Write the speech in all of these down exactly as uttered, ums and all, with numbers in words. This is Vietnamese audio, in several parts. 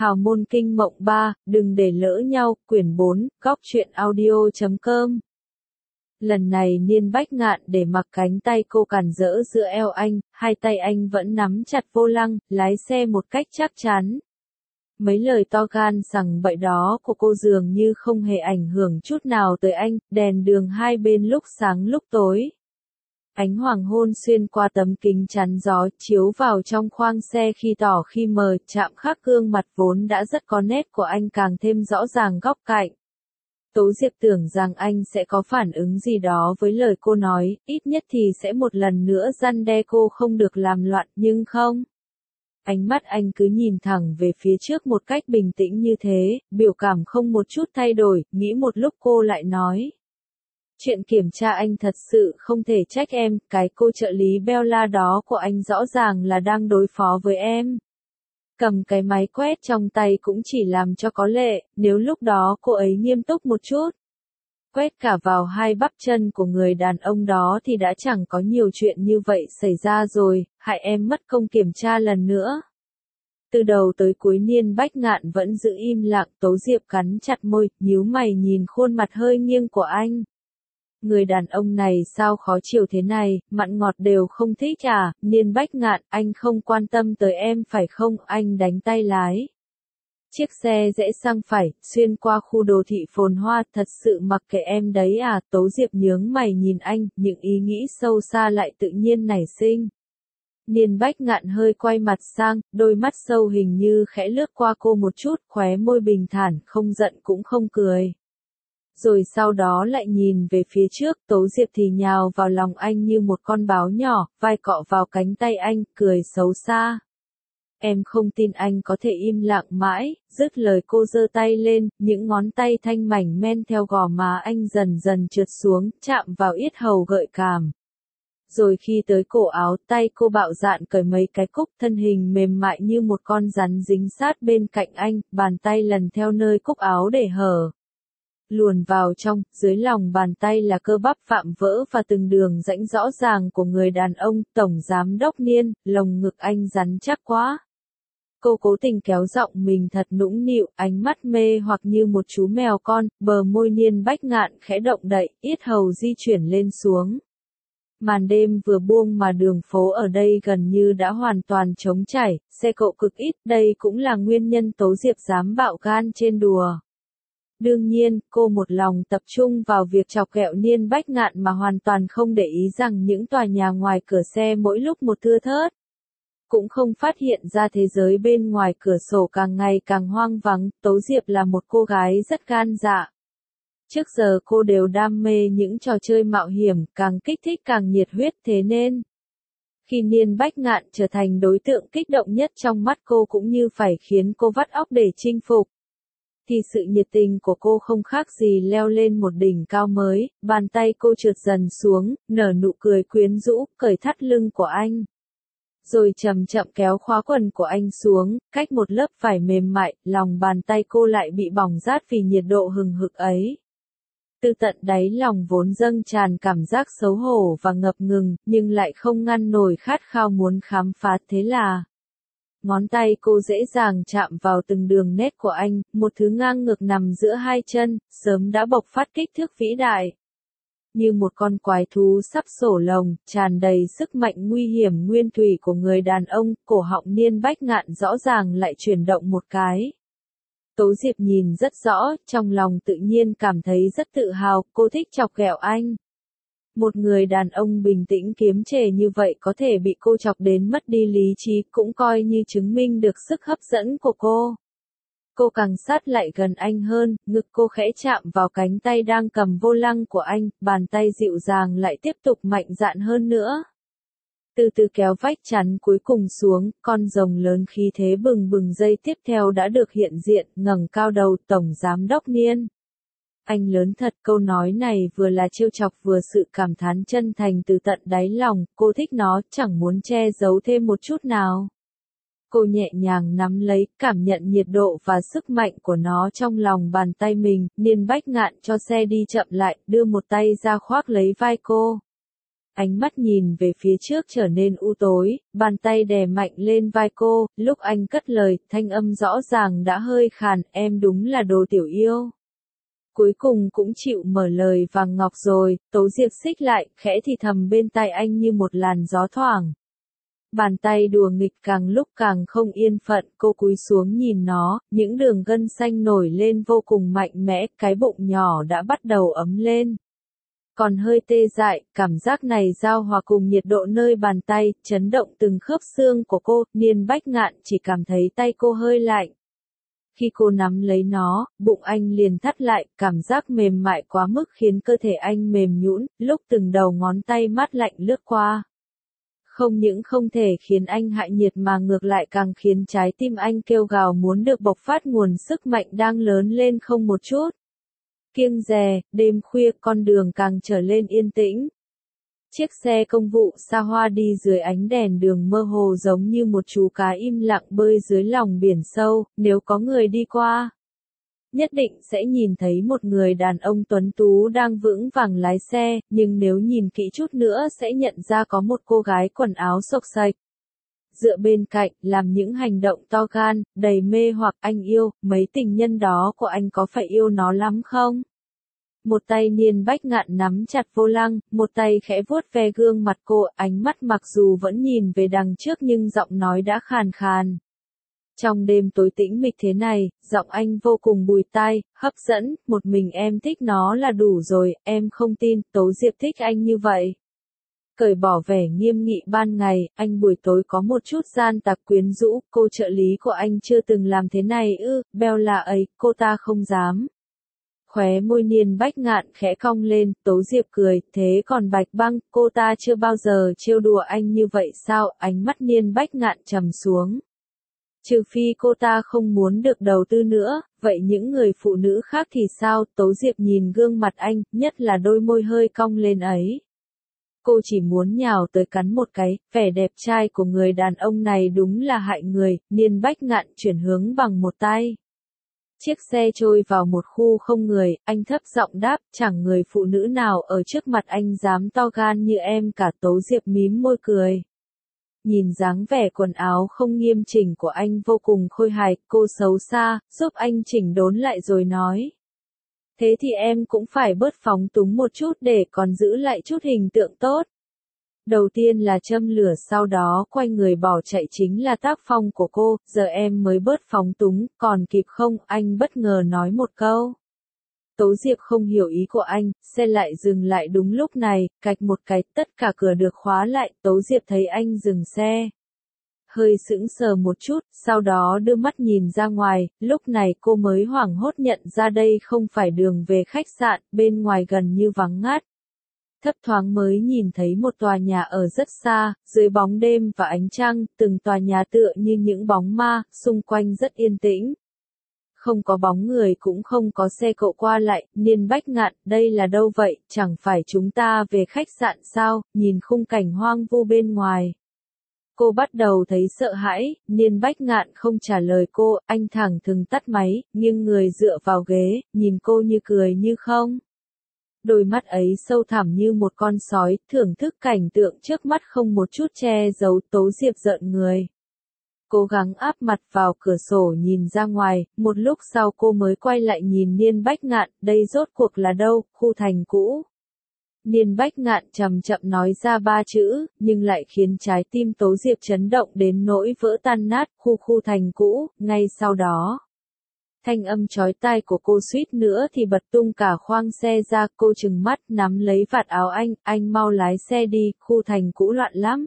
Hào môn kinh mộng ba, đừng để lỡ nhau, quyển bốn, góc truyện audio chấm com. Lần này Niên Bách Ngạn để mặc cánh tay cô cản rỡ giữa eo anh, hai tay anh vẫn nắm chặt vô lăng, lái xe một cách chắc chắn. Mấy lời to gan rằng bậy đó của cô dường như không hề ảnh hưởng chút nào tới anh, đèn đường hai bên lúc sáng lúc tối. Ánh hoàng hôn xuyên qua tấm kính chắn gió, chiếu vào trong khoang xe khi tỏ khi mờ, chạm khắc gương mặt vốn đã rất có nét của anh càng thêm rõ ràng góc cạnh. Tố Diệp tưởng rằng anh sẽ có phản ứng gì đó với lời cô nói, ít nhất thì sẽ một lần nữa răn đe cô không được làm loạn, nhưng không. Ánh mắt anh cứ nhìn thẳng về phía trước một cách bình tĩnh như thế, biểu cảm không một chút thay đổi, nghĩ một lúc cô lại nói. Chuyện kiểm tra anh thật sự không thể trách em, cái cô trợ lý Bella đó của anh rõ ràng là đang đối phó với em. Cầm cái máy quét trong tay cũng chỉ làm cho có lệ, nếu lúc đó cô ấy nghiêm túc một chút. Quét cả vào hai bắp chân của người đàn ông đó thì đã chẳng có nhiều chuyện như vậy xảy ra rồi, hại em mất công kiểm tra lần nữa. Từ đầu tới cuối Niên Bách Ngạn vẫn giữ im lặng, Tố Diệp cắn chặt môi, nhíu mày nhìn khuôn mặt hơi nghiêng của anh. Người đàn ông này sao khó chịu thế này, mặn ngọt đều không thích à, Niên Bách Ngạn, anh không quan tâm tới em phải không, anh đánh tay lái. Chiếc xe rẽ sang phải, xuyên qua khu đô thị phồn hoa, thật sự mặc kệ em đấy à, Tố Diệp nhướng mày nhìn anh, những ý nghĩ sâu xa lại tự nhiên nảy sinh. Niên Bách Ngạn hơi quay mặt sang, đôi mắt sâu hình như khẽ lướt qua cô một chút, khóe môi bình thản, không giận cũng không cười. Rồi sau đó lại nhìn về phía trước, Tố Diệp thì nhào vào lòng anh như một con báo nhỏ, vai cọ vào cánh tay anh, cười xấu xa. Em không tin anh có thể im lặng mãi, dứt lời cô giơ tay lên, những ngón tay thanh mảnh men theo gò má anh dần dần trượt xuống, chạm vào yết hầu gợi cảm. Rồi khi tới cổ áo, tay cô bạo dạn cởi mấy cái cúc, thân hình mềm mại như một con rắn dính sát bên cạnh anh, bàn tay lần theo nơi cúc áo để hở. Luồn vào trong, dưới lòng bàn tay là cơ bắp vạm vỡ và từng đường rãnh rõ ràng của người đàn ông, Tổng Giám đốc Niên, lồng ngực anh rắn chắc quá. Cô cố tình kéo giọng mình thật nũng nịu, ánh mắt mê hoặc như một chú mèo con, bờ môi Niên Bách Ngạn khẽ động đậy, yết hầu di chuyển lên xuống. Màn đêm vừa buông mà đường phố ở đây gần như đã hoàn toàn trống trải, xe cộ cực ít, đây cũng là nguyên nhân Tố Diệp dám bạo gan trên đùa. Đương nhiên, cô một lòng tập trung vào việc chọc ghẹo Niên Bách Ngạn mà hoàn toàn không để ý rằng những tòa nhà ngoài cửa xe mỗi lúc một thưa thớt. Cũng không phát hiện ra thế giới bên ngoài cửa sổ càng ngày càng hoang vắng, Tố Diệp là một cô gái rất gan dạ. Trước giờ cô đều đam mê những trò chơi mạo hiểm, càng kích thích càng nhiệt huyết thế nên. Khi Niên Bách Ngạn trở thành đối tượng kích động nhất trong mắt cô cũng như phải khiến cô vắt óc để chinh phục. Thì sự nhiệt tình của cô không khác gì leo lên một đỉnh cao mới, bàn tay cô trượt dần xuống, nở nụ cười quyến rũ, cởi thắt lưng của anh. Rồi chậm chậm kéo khóa quần của anh xuống, cách một lớp vải mềm mại, lòng bàn tay cô lại bị bỏng rát vì nhiệt độ hừng hực ấy. Từ tận đáy lòng vốn dâng tràn cảm giác xấu hổ và ngập ngừng, nhưng lại không ngăn nổi khát khao muốn khám phá, thế là. Ngón tay cô dễ dàng chạm vào từng đường nét của anh, một thứ ngang ngược nằm giữa hai chân, sớm đã bộc phát kích thước vĩ đại. Như một con quái thú sắp sổ lồng, tràn đầy sức mạnh nguy hiểm nguyên thủy của người đàn ông, cổ họng Niên Bách Ngạn rõ ràng lại chuyển động một cái. Tố Diệp nhìn rất rõ, trong lòng tự nhiên cảm thấy rất tự hào, cô thích chọc ghẹo anh. Một người đàn ông bình tĩnh kiềm chế như vậy có thể bị cô chọc đến mất đi lý trí cũng coi như chứng minh được sức hấp dẫn của cô. Cô càng sát lại gần anh hơn, ngực cô khẽ chạm vào cánh tay đang cầm vô lăng của anh, bàn tay dịu dàng lại tiếp tục mạnh dạn hơn nữa. Từ từ kéo vách chắn cuối cùng xuống, con rồng lớn khí thế bừng bừng giây tiếp theo đã được hiện diện, ngẩng cao đầu, Tổng Giám đốc Niên. Anh lớn thật, câu nói này vừa là trêu chọc vừa sự cảm thán chân thành từ tận đáy lòng, cô thích nó, chẳng muốn che giấu thêm một chút nào. Cô nhẹ nhàng nắm lấy, cảm nhận nhiệt độ và sức mạnh của nó trong lòng bàn tay mình, Niên Bách Ngạn cho xe đi chậm lại, đưa một tay ra khoác lấy vai cô. ánh mắt nhìn về phía trước trở nên u tối, bàn tay đè mạnh lên vai cô, lúc anh cất lời, thanh âm rõ ràng đã hơi khàn, em đúng là đồ tiểu yêu. Cuối cùng cũng chịu mở lời vàng ngọc rồi, Tố Diệp xích lại, khẽ thì thầm bên tai anh như một làn gió thoảng. Bàn tay đùa nghịch càng lúc càng không yên phận, cô cúi xuống nhìn nó, những đường gân xanh nổi lên vô cùng mạnh mẽ, cái bụng nhỏ đã bắt đầu ấm lên. Còn hơi tê dại, cảm giác này giao hòa cùng nhiệt độ nơi bàn tay, chấn động từng khớp xương của cô, Niên Bách Ngạn chỉ cảm thấy tay cô hơi lạnh. Khi cô nắm lấy nó, bụng anh liền thắt lại, cảm giác mềm mại quá mức khiến cơ thể anh mềm nhũn, lúc từng đầu ngón tay mát lạnh lướt qua. Không những không thể khiến anh hạ nhiệt mà ngược lại càng khiến trái tim anh kêu gào muốn được bộc phát nguồn sức mạnh đang lớn lên không một chút. Kiêng dè, đêm khuya con đường càng trở lên yên tĩnh. Chiếc xe công vụ xa hoa đi dưới ánh đèn đường mơ hồ giống như một chú cá im lặng bơi dưới lòng biển sâu, nếu có người đi qua. Nhất định sẽ nhìn thấy một người đàn ông tuấn tú đang vững vàng lái xe, nhưng nếu nhìn kỹ chút nữa sẽ nhận ra có một cô gái quần áo xộc xệch. Dựa bên cạnh, làm những hành động to gan, đầy mê hoặc anh yêu, mấy tình nhân đó của anh có phải yêu nó lắm không? Một tay Niên Bách Ngạn nắm chặt vô lăng, một tay khẽ vuốt ve gương mặt cô, ánh mắt mặc dù vẫn nhìn về đằng trước nhưng giọng nói đã khàn khàn. Trong đêm tối tĩnh mịch thế này, giọng anh vô cùng bùi tai, hấp dẫn, một mình em thích nó là đủ rồi, em không tin, Tố Diệp thích anh như vậy. Cởi bỏ vẻ nghiêm nghị ban ngày, anh buổi tối có một chút gian tặc quyến rũ, cô trợ lý của anh chưa từng làm thế này ư, Bella ấy, cô ta không dám. Khóe môi Niên Bách Ngạn khẽ cong lên, Tố Diệp cười, thế còn Bạch Băng, cô ta chưa bao giờ trêu đùa anh như vậy sao, ánh mắt Niên Bách Ngạn trầm xuống. Trừ phi cô ta không muốn được đầu tư nữa, vậy những người phụ nữ khác thì sao, Tố Diệp nhìn gương mặt anh, nhất là đôi môi hơi cong lên ấy. Cô chỉ muốn nhào tới cắn một cái, vẻ đẹp trai của người đàn ông này đúng là hại người, Niên Bách Ngạn chuyển hướng bằng một tay. Chiếc xe trôi vào một khu không người, anh thấp giọng đáp, chẳng người phụ nữ nào ở trước mặt anh dám to gan như em cả, Tố Diệp mím môi cười. Nhìn dáng vẻ quần áo không nghiêm chỉnh của anh vô cùng khôi hài, cô xấu xa, giúp anh chỉnh đốn lại rồi nói. Thế thì em cũng phải bớt phóng túng một chút để còn giữ lại chút hình tượng tốt. Đầu tiên là châm lửa sau đó quay người bỏ chạy chính là tác phong của cô, giờ em mới bớt phóng túng, còn kịp không, anh bất ngờ nói một câu. Tố Diệp không hiểu ý của anh, xe lại dừng lại đúng lúc này, cạch một cái, tất cả cửa được khóa lại, Tố Diệp thấy anh dừng xe. Hơi sững sờ một chút, sau đó đưa mắt nhìn ra ngoài, lúc này cô mới hoảng hốt nhận ra đây không phải đường về khách sạn, bên ngoài gần như vắng ngắt. Thấp thoáng mới nhìn thấy một tòa nhà ở rất xa, dưới bóng đêm và ánh trăng, từng tòa nhà tựa như những bóng ma, xung quanh rất yên tĩnh. Không có bóng người cũng không có xe cộ qua lại, Niên Bách Ngạn, đây là đâu vậy, chẳng phải chúng ta về khách sạn sao, nhìn khung cảnh hoang vu bên ngoài. Cô bắt đầu thấy sợ hãi, Niên Bách Ngạn không trả lời cô, anh thẳng thừng tắt máy, nghiêng người dựa vào ghế, nhìn cô như cười như không. Đôi mắt ấy sâu thẳm như một con sói, thưởng thức cảnh tượng trước mắt không một chút che giấu, Tố Diệp rợn người. Cố gắng áp mặt vào cửa sổ nhìn ra ngoài, một lúc sau cô mới quay lại nhìn Niên Bách Ngạn, đây rốt cuộc là đâu, khu thành cũ. Niên Bách Ngạn chậm chậm nói ra ba chữ, nhưng lại khiến trái tim Tố Diệp chấn động đến nỗi vỡ tan nát, khu khu thành cũ, ngay sau đó. Thanh âm chói tai của cô suýt nữa thì bật tung cả khoang xe ra, cô trừng mắt nắm lấy vạt áo anh, anh mau lái xe đi, khu thành cũ loạn lắm.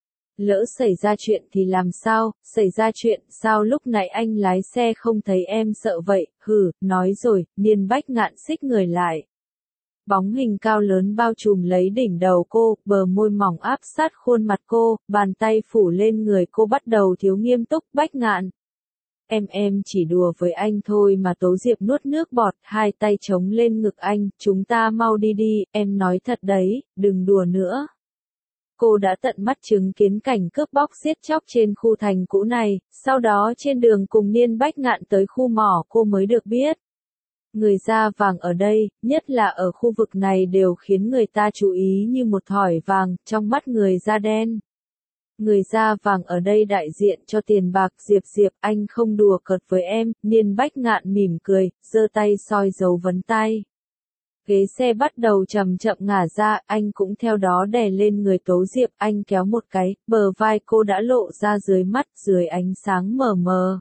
Lỡ xảy ra chuyện thì làm sao, xảy ra chuyện, sao lúc nãy anh lái xe không thấy em sợ vậy, hừ, nói rồi, Niên Bách Ngạn xích người lại. Bóng hình cao lớn bao trùm lấy đỉnh đầu cô, bờ môi mỏng áp sát khuôn mặt cô, bàn tay phủ lên người cô bắt đầu thiếu nghiêm túc, Bách Ngạn. Em em chỉ đùa với anh thôi mà, Tố Diệp nuốt nước bọt, hai tay chống lên ngực anh, chúng ta mau đi đi, em nói thật đấy, đừng đùa nữa. Cô đã tận mắt chứng kiến cảnh cướp bóc giết chóc trên khu thành cũ này, sau đó trên đường cùng Niên Bách Ngạn tới khu mỏ cô mới được biết. Người da vàng ở đây, nhất là ở khu vực này đều khiến người ta chú ý như một thỏi vàng, trong mắt người da đen. Người da vàng ở đây đại diện cho tiền bạc. Diệp Diệp, anh không đùa cợt với em, Niên Bách Ngạn mỉm cười, giơ tay soi dấu vấn tay. Ghế xe bắt đầu chậm chậm ngả ra, anh cũng theo đó đè lên người Tố Diệp, anh kéo một cái, bờ vai cô đã lộ ra dưới mắt, dưới ánh sáng mờ mờ.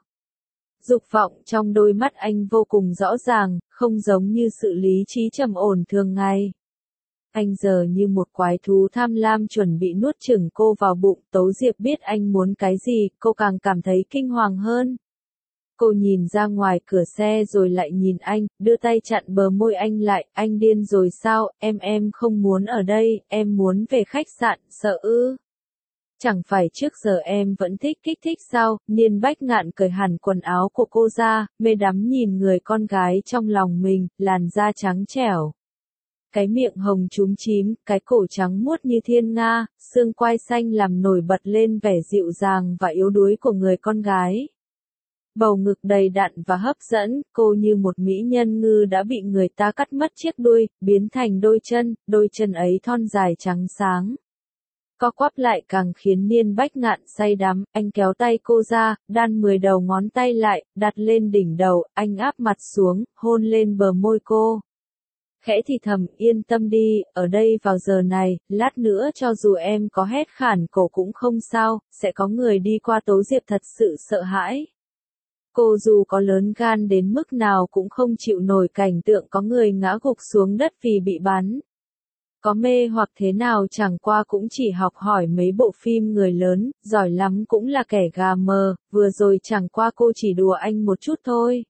Dục vọng trong đôi mắt anh vô cùng rõ ràng, không giống như sự lý trí trầm ổn thường ngày. Anh giờ như một quái thú tham lam chuẩn bị nuốt chửng cô vào bụng. Tố Diệp biết anh muốn cái gì, cô càng cảm thấy kinh hoàng hơn. Cô nhìn ra ngoài cửa xe rồi lại nhìn anh, đưa tay chặn bờ môi anh lại. Anh điên rồi sao, em em không muốn ở đây, em muốn về khách sạn. Sợ ư? Chẳng phải trước giờ em vẫn thích kích thích sao? Niên Bách Ngạn cởi hẳn quần áo của cô ra, mê đắm nhìn người con gái trong lòng mình, làn da trắng trẻo. Cái miệng hồng chúm chím, cái cổ trắng muốt như thiên nga, xương quai xanh làm nổi bật lên vẻ dịu dàng và yếu đuối của người con gái. Bầu ngực đầy đặn và hấp dẫn, cô như một mỹ nhân ngư đã bị người ta cắt mất chiếc đuôi, biến thành đôi chân, đôi chân ấy thon dài trắng sáng. Co quắp lại càng khiến Niên Bách Ngạn say đắm, anh kéo tay cô ra, đan mười đầu ngón tay lại, đặt lên đỉnh đầu, anh áp mặt xuống, hôn lên bờ môi cô. Khẽ thì thầm, yên tâm đi, ở đây vào giờ này, lát nữa cho dù em có hét khản cổ cũng không sao, sẽ có người đi qua. Tố Diệp thật sự sợ hãi. Cô dù có lớn gan đến mức nào cũng không chịu nổi cảnh tượng có người ngã gục xuống đất vì bị bắn. Có mê hoặc thế nào chẳng qua cũng chỉ học hỏi mấy bộ phim người lớn, giỏi lắm cũng là kẻ gà mờ, vừa rồi chẳng qua cô chỉ đùa anh một chút thôi.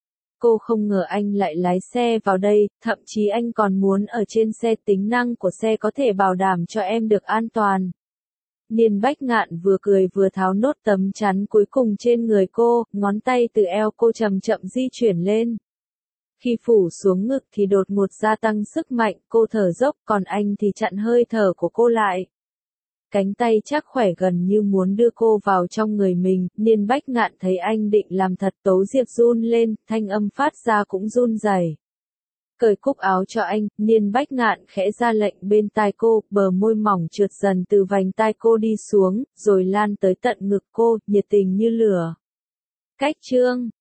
Cô không ngờ anh lại lái xe vào đây, thậm chí anh còn muốn ở trên xe. Tính năng của xe có thể bảo đảm cho em được an toàn. Niên Bách Ngạn vừa cười vừa tháo nốt tấm chắn cuối cùng trên người cô, ngón tay từ eo cô chậm chậm di chuyển lên. Khi phủ xuống ngực thì đột ngột gia tăng sức mạnh, cô thở dốc, còn anh thì chặn hơi thở của cô lại. Cánh tay chắc khỏe gần như muốn đưa cô vào trong người mình. Niên Bách Ngạn thấy anh định làm thật. Tố Diệp run lên, thanh âm phát ra cũng run rẩy. Cởi cúc áo cho anh, Niên Bách Ngạn khẽ ra lệnh bên tai cô, bờ môi mỏng trượt dần từ vành tai cô đi xuống, rồi lan tới tận ngực cô, nhiệt tình như lửa. Cách chương